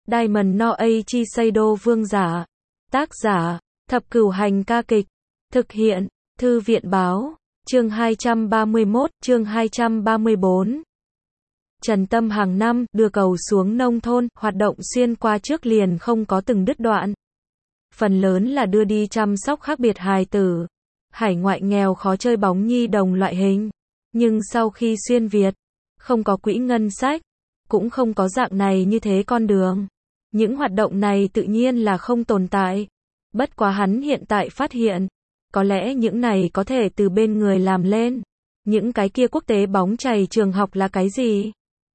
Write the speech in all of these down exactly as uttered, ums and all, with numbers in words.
Diamond no Aichi Seido Vương giả. Tác giả, Thập Cửu Hành ca kịch. Thực hiện, Thư viện báo. Chương hai trăm ba mươi mốt, chương hai trăm ba mươi bốn. Trần Tâm hàng năm đưa cầu xuống nông thôn, hoạt động xuyên qua trước liền không có từng đứt đoạn. Phần lớn là đưa đi chăm sóc khác biệt hài tử, hải ngoại nghèo khó chơi bóng nhi đồng loại hình. Nhưng sau khi xuyên Việt, không có quỹ ngân sách, cũng không có dạng này như thế con đường. Những hoạt động này tự nhiên là không tồn tại. Bất quá hắn hiện tại phát hiện, có lẽ những này có thể từ bên người làm lên. Những cái kia quốc tế bóng chày trường học là cái gì?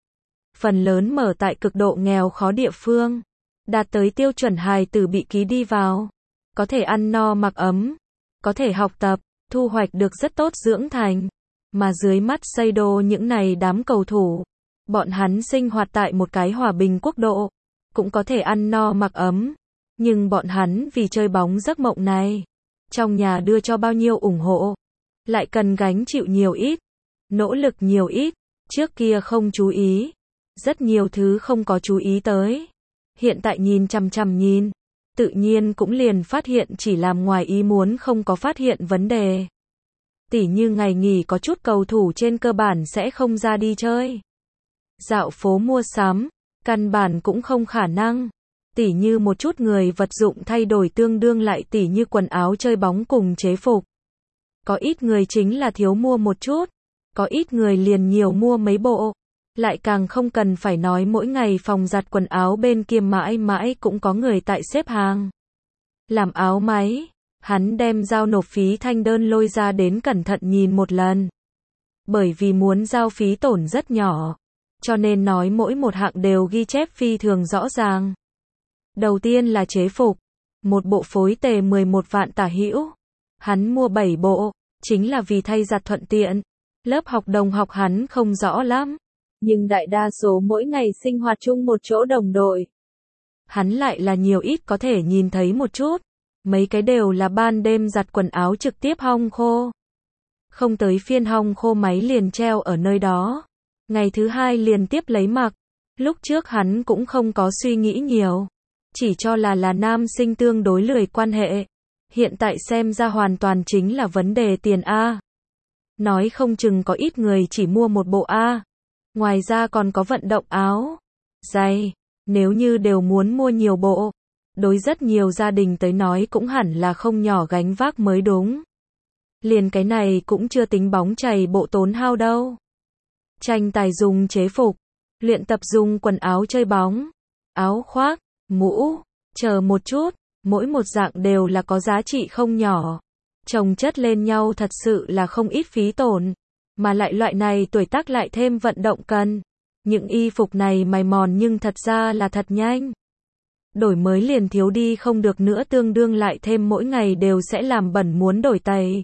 Phần lớn mở tại cực độ nghèo khó địa phương, đạt tới tiêu chuẩn hài tử bị ký đi vào, có thể ăn no mặc ấm, có thể học tập, thu hoạch được rất tốt dưỡng thành. Mà dưới mắt Seido những này đám cầu thủ, bọn hắn sinh hoạt tại một cái hòa bình quốc độ, cũng có thể ăn no mặc ấm. Nhưng bọn hắn vì chơi bóng giấc mộng này, trong nhà đưa cho bao nhiêu ủng hộ, lại cần gánh chịu nhiều ít, nỗ lực nhiều ít. Trước kia không chú ý, rất nhiều thứ không có chú ý tới. Hiện tại nhìn chằm chằm nhìn, tự nhiên cũng liền phát hiện chỉ làm ngoài ý muốn không có phát hiện vấn đề. Tỉ như ngày nghỉ có chút cầu thủ trên cơ bản sẽ không ra đi chơi. Dạo phố mua sắm, căn bản cũng không khả năng. Tỉ như một chút người vật dụng thay đổi tương đương lại tỉ như quần áo chơi bóng cùng chế phục. Có ít người chính là thiếu mua một chút, có ít người liền nhiều mua mấy bộ. Lại càng không cần phải nói mỗi ngày phòng giặt quần áo bên kia mãi mãi cũng có người tại xếp hàng. Làm áo máy, hắn đem giao nộp phí thanh đơn lôi ra đến cẩn thận nhìn một lần. Bởi vì muốn giao phí tổn rất nhỏ, cho nên nói mỗi một hạng đều ghi chép phi thường rõ ràng. Đầu tiên là chế phục, một bộ phối tề mười một vạn tả hữu. Hắn mua bảy bộ, chính là vì thay giặt thuận tiện. Lớp học đồng học hắn không rõ lắm, nhưng đại đa số mỗi ngày sinh hoạt chung một chỗ đồng đội. Hắn lại là nhiều ít có thể nhìn thấy một chút, mấy cái đều là ban đêm giặt quần áo trực tiếp hong khô. Không tới phiên hong khô máy liền treo ở nơi đó. Ngày thứ hai liền tiếp lấy mặc. Lúc trước hắn cũng không có suy nghĩ nhiều, chỉ cho là là nam sinh tương đối lười quan hệ. Hiện tại xem ra hoàn toàn chính là vấn đề tiền A. Nói không chừng có ít người chỉ mua một bộ A. Ngoài ra còn có vận động áo, giày, nếu như đều muốn mua nhiều bộ, đối rất nhiều gia đình tới nói cũng hẳn là không nhỏ gánh vác mới đúng. Liền cái này cũng chưa tính bóng chày bộ tốn hao đâu. Tranh tài dùng chế phục, luyện tập dùng quần áo chơi bóng, áo khoác, mũ, chờ một chút, mỗi một dạng đều là có giá trị không nhỏ. Chồng chất lên nhau thật sự là không ít phí tổn. Mà lại loại này tuổi tác lại thêm vận động cần. Những y phục này mài mòn nhưng thật ra là thật nhanh. Đổi mới liền thiếu đi không được nữa tương đương lại thêm mỗi ngày đều sẽ làm bẩn muốn đổi tày.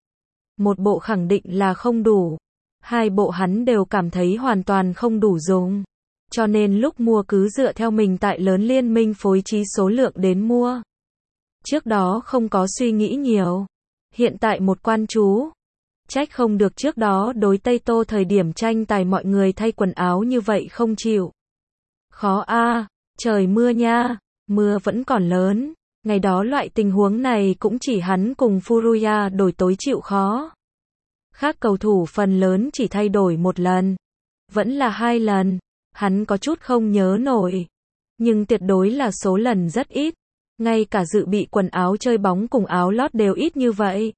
Một bộ khẳng định là không đủ. Hai bộ hắn đều cảm thấy hoàn toàn không đủ dùng. Cho nên lúc mua cứ dựa theo mình tại lớn liên minh phối trí số lượng đến mua. Trước đó không có suy nghĩ nhiều. Hiện tại một quan chú. Trách không được trước đó đối Tây Tô thời điểm tranh tài mọi người thay quần áo như vậy không chịu. Khó a, à, trời mưa nha, mưa vẫn còn lớn. Ngày đó loại tình huống này cũng chỉ hắn cùng Furuya đổi tối chịu khó. Khác cầu thủ phần lớn chỉ thay đổi một lần. Vẫn là hai lần, hắn có chút không nhớ nổi. Nhưng tuyệt đối là số lần rất ít. Ngay cả dự bị quần áo chơi bóng cùng áo lót đều ít như vậy.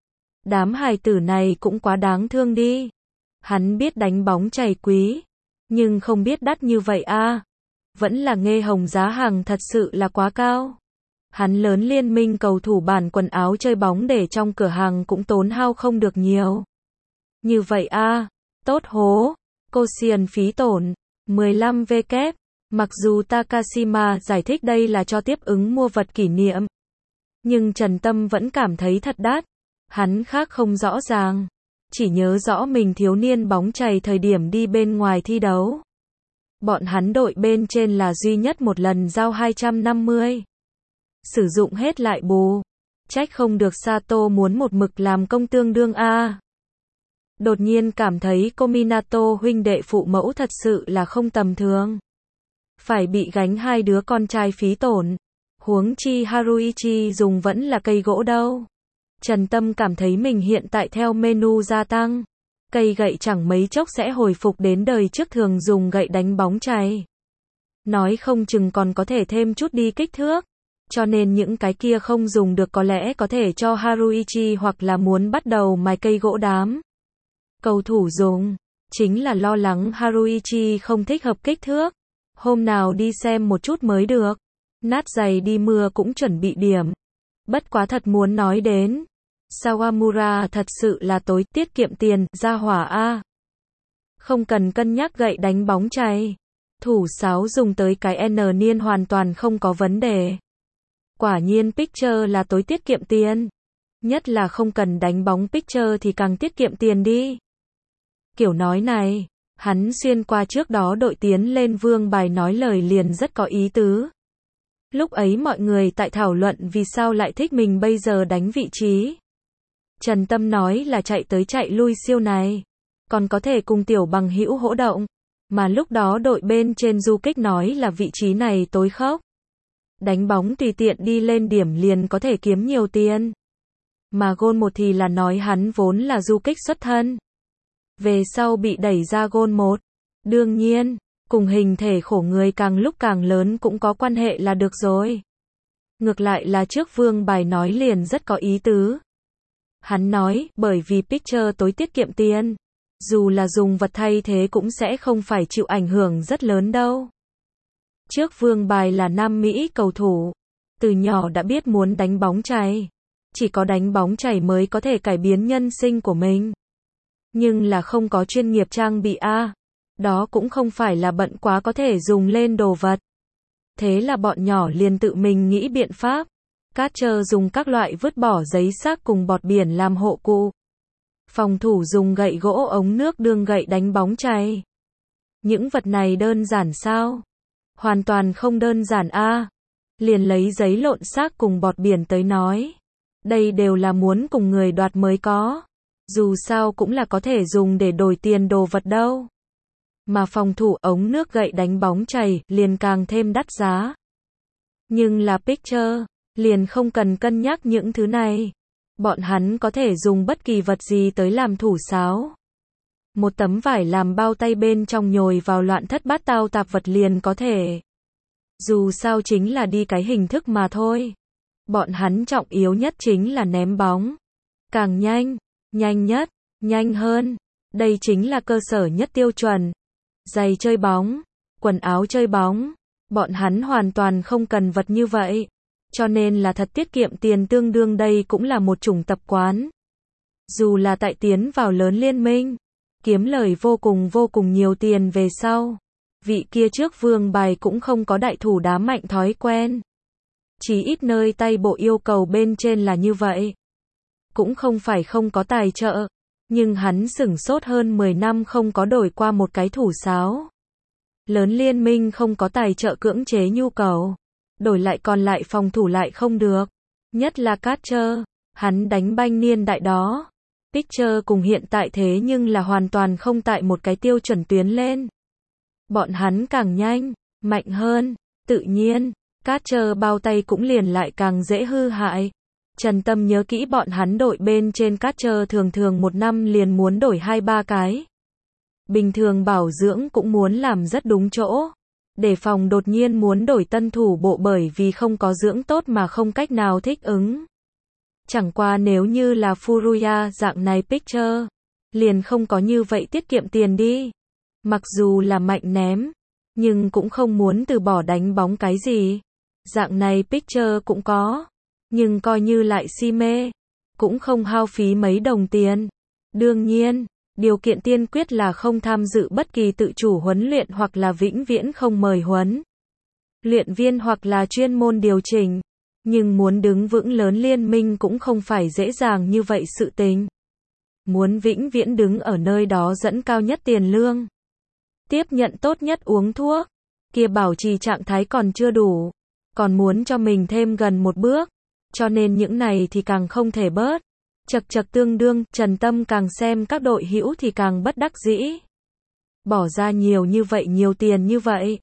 Đám hài tử này cũng quá đáng thương đi. Hắn biết đánh bóng chày quý, nhưng không biết đắt như vậy a. À. Vẫn là nghe hồng giá hàng thật sự là quá cao. Hắn lớn liên minh cầu thủ bản quần áo chơi bóng để trong cửa hàng cũng tốn hao không được nhiều. Như vậy a, à, tốt hố. Cô xiền phí tổn, mười lăm vê kép. Mặc dù Takashima giải thích đây là cho tiếp ứng mua vật kỷ niệm. Nhưng Trần Tâm vẫn cảm thấy thật đắt. Hắn khác không rõ ràng, chỉ nhớ rõ mình thiếu niên bóng chày thời điểm đi bên ngoài thi đấu. Bọn hắn đội bên trên là duy nhất một lần giao hai trăm năm mươi. Sử dụng hết lại bù. Trách không được Sato muốn một mực làm công tương đương a. Đột nhiên cảm thấy Kominato huynh đệ phụ mẫu thật sự là không tầm thường. phải bị gánh hai đứa con trai phí tổn. Huống chi Haruichi dùng vẫn là cây gỗ đâu. Trần Tâm cảm thấy mình hiện tại theo menu gia tăng. Cây gậy chẳng mấy chốc sẽ hồi phục đến đời trước thường dùng gậy đánh bóng chày. Nói không chừng còn có thể thêm chút đi kích thước. Cho nên những cái kia không dùng được có lẽ có thể cho Haruichi hoặc là muốn bắt đầu mài cây gỗ đám. Cầu thủ dùng. Chính là lo lắng Haruichi không thích hợp kích thước. Hôm nào đi xem một chút mới được. Nát giày đi mưa cũng chuẩn bị điểm. Bất quá thật muốn nói đến. Sawamura thật sự là tối tiết kiệm tiền, ra hỏa A. Không cần cân nhắc gậy đánh bóng chày. Thủ sáo dùng tới cái N niên hoàn toàn không có vấn đề. Quả nhiên Picture là tối tiết kiệm tiền. Nhất là không cần đánh bóng Picture thì càng tiết kiệm tiền đi. Kiểu nói này, hắn xuyên qua trước đó đội tiến lên vương bài nói lời liền rất có ý tứ. Lúc ấy mọi người tại thảo luận vì sao lại thích mình bây giờ đánh vị trí. Trần Tâm nói là chạy tới chạy lui siêu này. Còn có thể cùng tiểu bằng hữu hỗ động. Mà lúc đó đội bên trên du kích nói là vị trí này tối khốc. Đánh bóng tùy tiện đi lên điểm liền có thể kiếm nhiều tiền. Mà gôn một thì là nói hắn vốn là du kích xuất thân. Về sau bị đẩy ra gôn một. Đương nhiên, cùng hình thể khổ người càng lúc càng lớn cũng có quan hệ là được rồi. Ngược lại là trước vương bài nói liền rất có ý tứ. Hắn nói, bởi vì Picture tối tiết kiệm tiền. Dù là dùng vật thay thế cũng sẽ không phải chịu ảnh hưởng rất lớn đâu. Trước vương bài là Nam Mỹ cầu thủ. Từ nhỏ đã biết muốn đánh bóng chày. Chỉ có đánh bóng chày mới có thể cải biến nhân sinh của mình. Nhưng là không có chuyên nghiệp trang bị A. Đó cũng không phải là bận quá có thể dùng lên đồ vật. Thế là bọn nhỏ liền tự mình nghĩ biện pháp. Catcher dùng các loại vứt bỏ giấy xác cùng bọt biển làm hộ cụ. Phòng thủ dùng gậy gỗ ống nước đương gậy đánh bóng chày. Những vật này đơn giản sao? Hoàn toàn không đơn giản a. Liền lấy giấy lộn xác cùng bọt biển tới nói. Đây đều là muốn cùng người đoạt mới có. Dù sao cũng là có thể dùng để đổi tiền đồ vật đâu. Mà phòng thủ ống nước gậy đánh bóng chày liền càng thêm đắt giá. Nhưng là Picture, liền không cần cân nhắc những thứ này. Bọn hắn có thể dùng bất kỳ vật gì tới làm thủ sáo. Một tấm vải làm bao tay bên trong nhồi vào loạn thất bát tao tạp vật liền có thể. Dù sao chính là đi cái hình thức mà thôi. Bọn hắn trọng yếu nhất chính là ném bóng. Càng nhanh, nhanh nhất, nhanh hơn. Đây chính là cơ sở nhất tiêu chuẩn. Giày chơi bóng, quần áo chơi bóng. Bọn hắn hoàn toàn không cần vật như vậy. Cho nên là thật tiết kiệm tiền tương đương đây cũng là một chủng tập quán. Dù là tại tiến vào lớn liên minh, kiếm lời vô cùng vô cùng nhiều tiền về sau. Vị kia trước vương bài cũng không có đại thủ đá mạnh thói quen. Chỉ ít nơi tay bộ yêu cầu bên trên là như vậy. Cũng không phải không có tài trợ. Nhưng hắn sửng sốt hơn mười năm không có đổi qua một cái thủ sáo. Lớn liên minh không có tài trợ cưỡng chế nhu cầu. Đổi lại còn lại phòng thủ lại không được. Nhất là Catcher, hắn đánh banh niên đại đó. Picture cùng hiện tại thế nhưng là hoàn toàn không tại một cái tiêu chuẩn tuyến lên. Bọn hắn càng nhanh, mạnh hơn, tự nhiên, Catcher bao tay cũng liền lại càng dễ hư hại. Trần Tâm nhớ kỹ bọn hắn đội bên trên Catcher thường thường một năm liền muốn đổi hai ba cái. Bình thường bảo dưỡng cũng muốn làm rất đúng chỗ. Để phòng đột nhiên muốn đổi tân thủ bộ bởi vì không có dưỡng tốt mà không cách nào thích ứng. Chẳng qua nếu như là Furuya dạng này Picture, liền không có như vậy tiết kiệm tiền đi. Mặc dù là mạnh ném, nhưng cũng không muốn từ bỏ đánh bóng cái gì. Dạng này Picture cũng có, nhưng coi như lại si mê, cũng không hao phí mấy đồng tiền. Đương nhiên, điều kiện tiên quyết là không tham dự bất kỳ tự chủ huấn luyện hoặc là vĩnh viễn không mời huấn luyện viên hoặc là chuyên môn điều chỉnh. Nhưng muốn đứng vững lớn liên minh cũng không phải dễ dàng như vậy sự tình. Muốn vĩnh viễn đứng ở nơi đó dẫn cao nhất tiền lương, tiếp nhận tốt nhất uống thuốc, kia bảo trì trạng thái còn chưa đủ, còn muốn cho mình thêm gần một bước. Cho nên những này thì càng không thể bớt. Chật chật tương đương, Trần Tâm càng xem các đội hữu thì càng bất đắc dĩ. Bỏ ra nhiều như vậy nhiều tiền như vậy.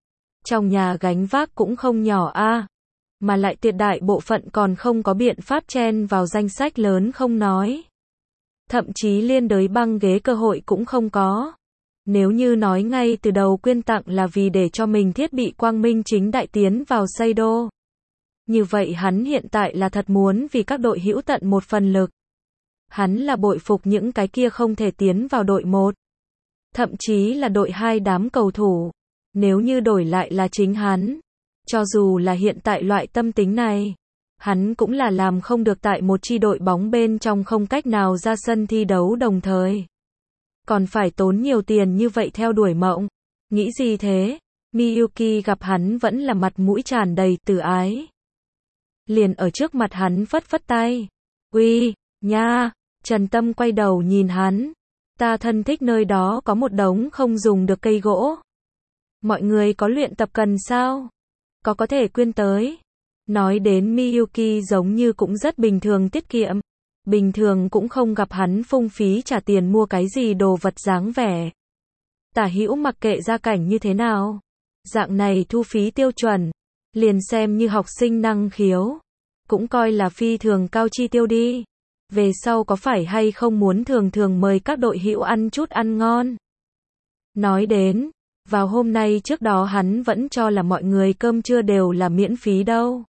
Trong nhà gánh vác cũng không nhỏ a, mà lại tuyệt đại bộ phận còn không có biện pháp chen vào danh sách lớn không nói. Thậm chí liên đới băng ghế cơ hội cũng không có. Nếu như nói ngay từ đầu quyên tặng là vì để cho mình thiết bị quang minh chính đại tiến vào Seido. Như vậy hắn hiện tại là thật muốn vì các đội hữu tận một phần lực. Hắn là bội phục những cái kia không thể tiến vào đội một. Thậm chí là đội hai đám cầu thủ. Nếu như đổi lại là chính hắn. Cho dù là hiện tại loại tâm tính này. Hắn cũng là làm không được tại một chi đội bóng bên trong không cách nào ra sân thi đấu đồng thời. Còn phải tốn nhiều tiền như vậy theo đuổi mộng. Nghĩ gì thế? Miyuki gặp hắn vẫn là mặt mũi tràn đầy từ ái. Liền ở trước mặt hắn phất phất tay. Uy, nha, Trần Tâm quay đầu nhìn hắn. Ta thân thích nơi đó có một đống không dùng được cây gỗ. Mọi người có luyện tập cần sao? Có có thể quyên tới. Nói đến Miyuki giống như cũng rất bình thường tiết kiệm. Bình thường cũng không gặp hắn phung phí trả tiền mua cái gì đồ vật dáng vẻ. Tả hữu mặc kệ gia cảnh như thế nào. Dạng này thu phí tiêu chuẩn. Liền xem như học sinh năng khiếu. Cũng coi là phi thường cao chi tiêu đi. Về sau có phải hay không muốn thường thường mời các đội hữu ăn chút ăn ngon. Nói đến, vào hôm nay trước đó hắn vẫn cho là mọi người cơm trưa đều là miễn phí đâu.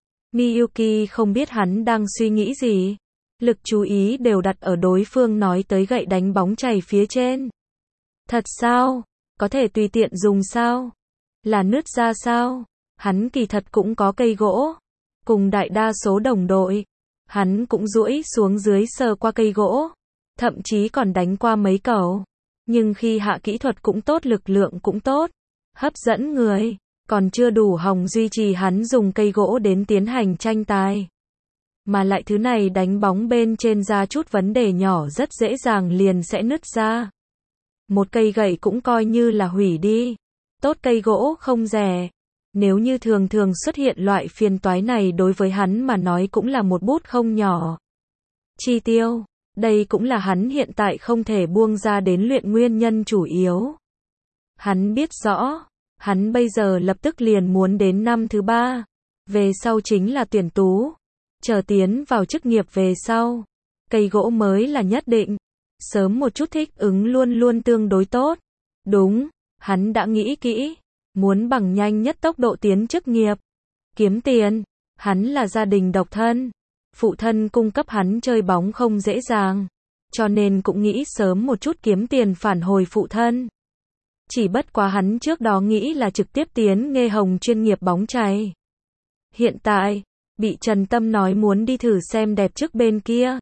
Miyuki không biết hắn đang suy nghĩ gì. Lực chú ý đều đặt ở đối phương nói tới gậy đánh bóng chày phía trên. Thật sao? Có thể tùy tiện dùng sao? Là nứt ra sao? Hắn kỳ thật cũng có cây gỗ. Cùng đại đa số đồng đội. Hắn cũng duỗi xuống dưới sờ qua cây gỗ. Thậm chí còn đánh qua mấy cầu. Nhưng khi hạ kỹ thuật cũng tốt, lực lượng cũng tốt. Hấp dẫn người. Còn chưa đủ hòng duy trì hắn dùng cây gỗ đến tiến hành tranh tài. Mà lại thứ này đánh bóng bên trên ra chút vấn đề nhỏ rất dễ dàng liền sẽ nứt ra. Một cây gậy cũng coi như là hủy đi. Tốt cây gỗ không rẻ. Nếu như thường thường xuất hiện loại phiền toái này đối với hắn mà nói cũng là một bút không nhỏ. Chi tiêu. Đây cũng là hắn hiện tại không thể buông ra đến luyện nguyên nhân chủ yếu. Hắn biết rõ. Hắn bây giờ lập tức liền muốn đến năm thứ ba. Về sau chính là tuyển tú. Chờ tiến vào chức nghiệp về sau. Cây gỗ mới là nhất định. Sớm một chút thích ứng luôn luôn tương đối tốt. Đúng, hắn đã nghĩ kỹ. Muốn bằng nhanh nhất tốc độ tiến chức nghiệp. Kiếm tiền. Hắn là gia đình độc thân. Phụ thân cung cấp hắn chơi bóng không dễ dàng. Cho nên cũng nghĩ sớm một chút kiếm tiền phản hồi phụ thân. Chỉ bất quá hắn trước đó nghĩ là trực tiếp tiến nghề hồng chuyên nghiệp bóng chày. Hiện tại, bị Trần Tâm nói muốn đi thử xem đẹp trước bên kia.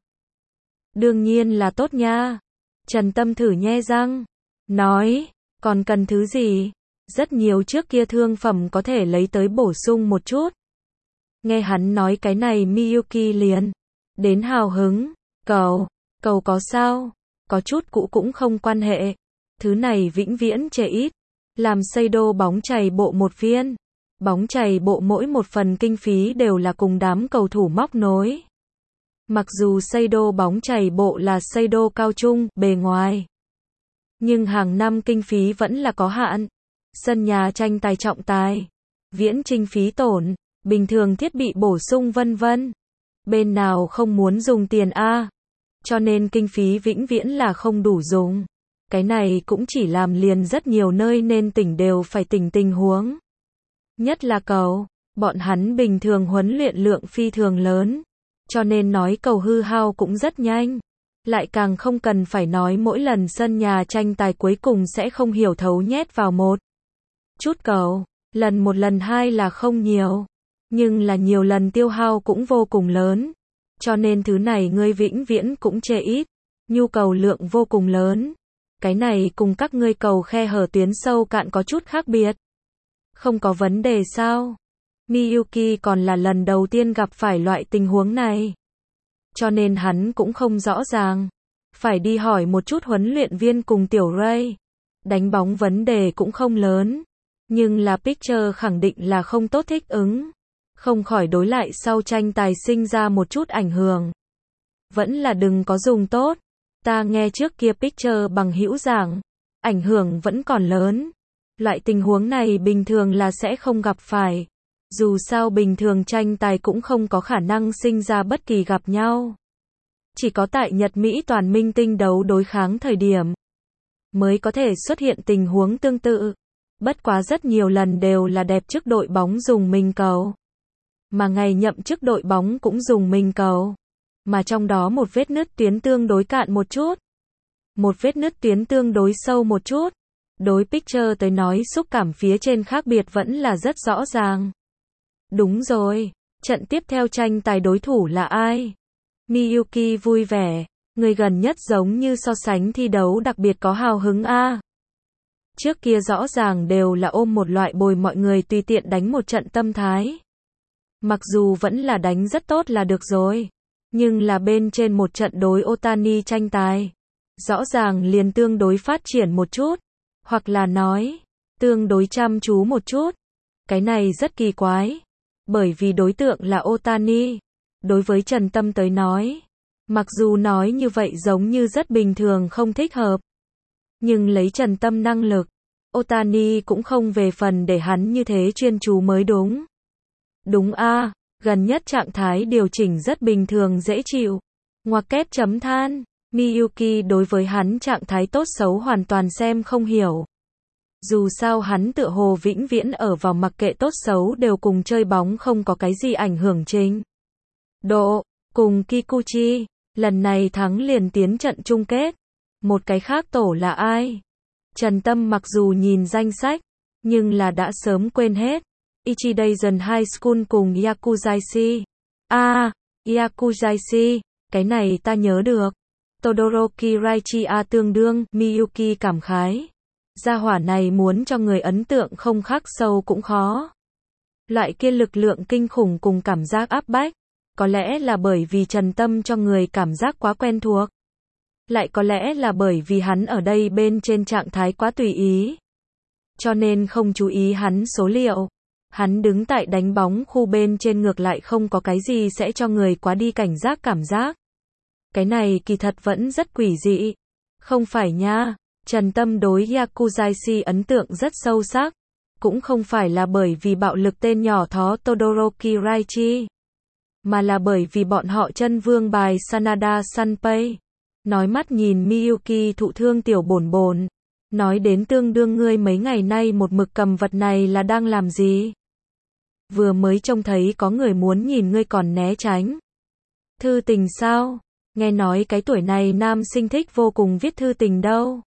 Đương nhiên là tốt nha. Trần Tâm thử nhe răng. Nói, còn cần thứ gì? Rất nhiều trước kia thương phẩm có thể lấy tới bổ sung một chút. Nghe hắn nói cái này Miyuki liền. Đến hào hứng. Cầu, cầu có sao? Có chút cũ cũng không quan hệ. Thứ này vĩnh viễn chê ít. Làm Seido bóng chày bộ một viên. Bóng chày bộ mỗi một phần kinh phí đều là cùng đám cầu thủ móc nối. Mặc dù Seido bóng chày bộ là Seido cao trung, bề ngoài. Nhưng hàng năm kinh phí vẫn là có hạn. Sân nhà tranh tài trọng tài. Viễn trinh phí tổn. Bình thường thiết bị bổ sung vân vân. Bên nào không muốn dùng tiền a? Cho nên kinh phí vĩnh viễn là không đủ dùng. Cái này cũng chỉ làm liền rất nhiều nơi nên tỉnh đều phải tỉnh tình huống. Nhất là cầu, bọn hắn bình thường huấn luyện lượng phi thường lớn. Cho nên nói cầu hư hao cũng rất nhanh. Lại càng không cần phải nói mỗi lần sân nhà tranh tài cuối cùng sẽ không hiểu thấu nhét vào một chút cầu. Lần một lần hai là không nhiều. Nhưng là nhiều lần tiêu hao cũng vô cùng lớn. Cho nên thứ này ngươi vĩnh viễn cũng chê ít. Nhu cầu lượng vô cùng lớn. Cái này cùng các ngươi cầu khe hở tuyến sâu cạn có chút khác biệt. Không có vấn đề sao? Miyuki còn là lần đầu tiên gặp phải loại tình huống này. Cho nên hắn cũng không rõ ràng. Phải đi hỏi một chút huấn luyện viên cùng tiểu Ray. Đánh bóng vấn đề cũng không lớn. Nhưng là Picture khẳng định là không tốt thích ứng. Không khỏi đối lại sau tranh tài sinh ra một chút ảnh hưởng. Vẫn là đừng có dùng tốt. Ta nghe trước kia Picture bằng hữu giảng. Ảnh hưởng vẫn còn lớn. Loại tình huống này bình thường là sẽ không gặp phải. Dù sao bình thường tranh tài cũng không có khả năng sinh ra bất kỳ gặp nhau. Chỉ có tại Nhật Mỹ toàn minh tinh đấu đối kháng thời điểm mới có thể xuất hiện tình huống tương tự. Bất quá rất nhiều lần đều là đẹp trước đội bóng dùng mình cầu. Mà ngày nhậm chức đội bóng cũng dùng mình cầu. Mà trong đó một vết nứt tuyến tương đối cạn một chút. Một vết nứt tuyến tương đối sâu một chút. Đối Picture tới nói xúc cảm phía trên khác biệt vẫn là rất rõ ràng. Đúng rồi, trận tiếp theo tranh tài đối thủ là ai? Miyuki vui vẻ, người gần nhất giống như so sánh thi đấu đặc biệt có hào hứng a. Trước kia rõ ràng đều là ôm một loại bồi mọi người tùy tiện đánh một trận tâm thái. Mặc dù vẫn là đánh rất tốt là được rồi, nhưng là bên trên một trận đối Otani tranh tài, rõ ràng liền tương đối phát triển một chút, hoặc là nói, tương đối chăm chú một chút. Cái này rất kỳ quái, bởi vì đối tượng là Otani. Đối với Trần Tâm tới nói, mặc dù nói như vậy giống như rất bình thường không thích hợp, nhưng lấy Trần Tâm năng lực, Otani cũng không về phần để hắn như thế chuyên chú mới đúng. Đúng a, gần nhất trạng thái điều chỉnh rất bình thường dễ chịu. Ngoặc kép chấm than, Miyuki đối với hắn trạng thái tốt xấu hoàn toàn xem không hiểu. Dù sao hắn tựa hồ vĩnh viễn ở vào mặc kệ tốt xấu đều cùng chơi bóng không có cái gì ảnh hưởng trình độ, cùng Kikuchi, lần này thắng liền tiến trận chung kết. Một cái khác tổ là ai? Trần Tâm mặc dù nhìn danh sách, nhưng là đã sớm quên hết. Ichidation High School cùng Yakuzashi. À, Yakuzashi, cái này ta nhớ được. Todoroki Raichia tương đương, Miyuki cảm khái. Gia hỏa này muốn cho người ấn tượng không khắc sâu cũng khó. Loại kia lực lượng kinh khủng cùng cảm giác áp bách, có lẽ là bởi vì Trần Tâm cho người cảm giác quá quen thuộc. Lại có lẽ là bởi vì hắn ở đây bên trên trạng thái quá tùy ý. Cho nên không chú ý hắn số liệu. Hắn đứng tại đánh bóng khu bên trên ngược lại không có cái gì sẽ cho người quá đi cảnh giác cảm giác. Cái này kỳ thật vẫn rất quỷ dị. Không phải nha, Trần Tâm đối Yakuzashi ấn tượng rất sâu sắc. Cũng không phải là bởi vì bạo lực tên nhỏ thó Todoroki Raichi, mà là bởi vì bọn họ chân vương bài Sanada Sanpei. Nói mắt nhìn Miyuki thụ thương tiểu bồn bồn. Nói đến tương đương ngươi mấy ngày nay một mực cầm vật này là đang làm gì? Vừa mới trông thấy có người muốn nhìn ngươi còn né tránh. Thư tình sao? Nghe nói cái tuổi này nam sinh thích vô cùng viết thư tình đâu.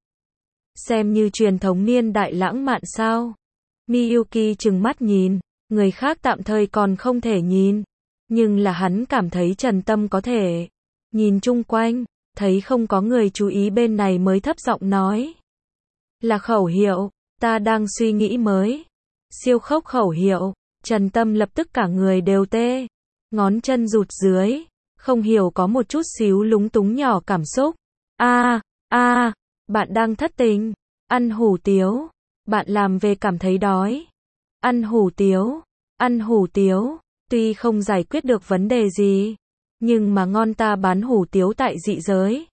Xem như truyền thống niên đại lãng mạn sao? Miyuki trừng mắt nhìn, người khác tạm thời còn không thể nhìn. Nhưng là hắn cảm thấy Trần Tâm có thể. Nhìn chung quanh, thấy không có người chú ý bên này mới thấp giọng nói. Là khẩu hiệu, ta đang suy nghĩ mới. Siêu khốc khẩu hiệu, Trần Tâm lập tức cả người đều tê. Ngón chân rụt dưới, không hiểu có một chút xíu lúng túng nhỏ cảm xúc. A, a, bạn đang thất tình, ăn hủ tiếu, bạn làm về cảm thấy đói. Ăn hủ tiếu, ăn hủ tiếu, tuy không giải quyết được vấn đề gì, nhưng mà ngon ta bán hủ tiếu tại dị giới.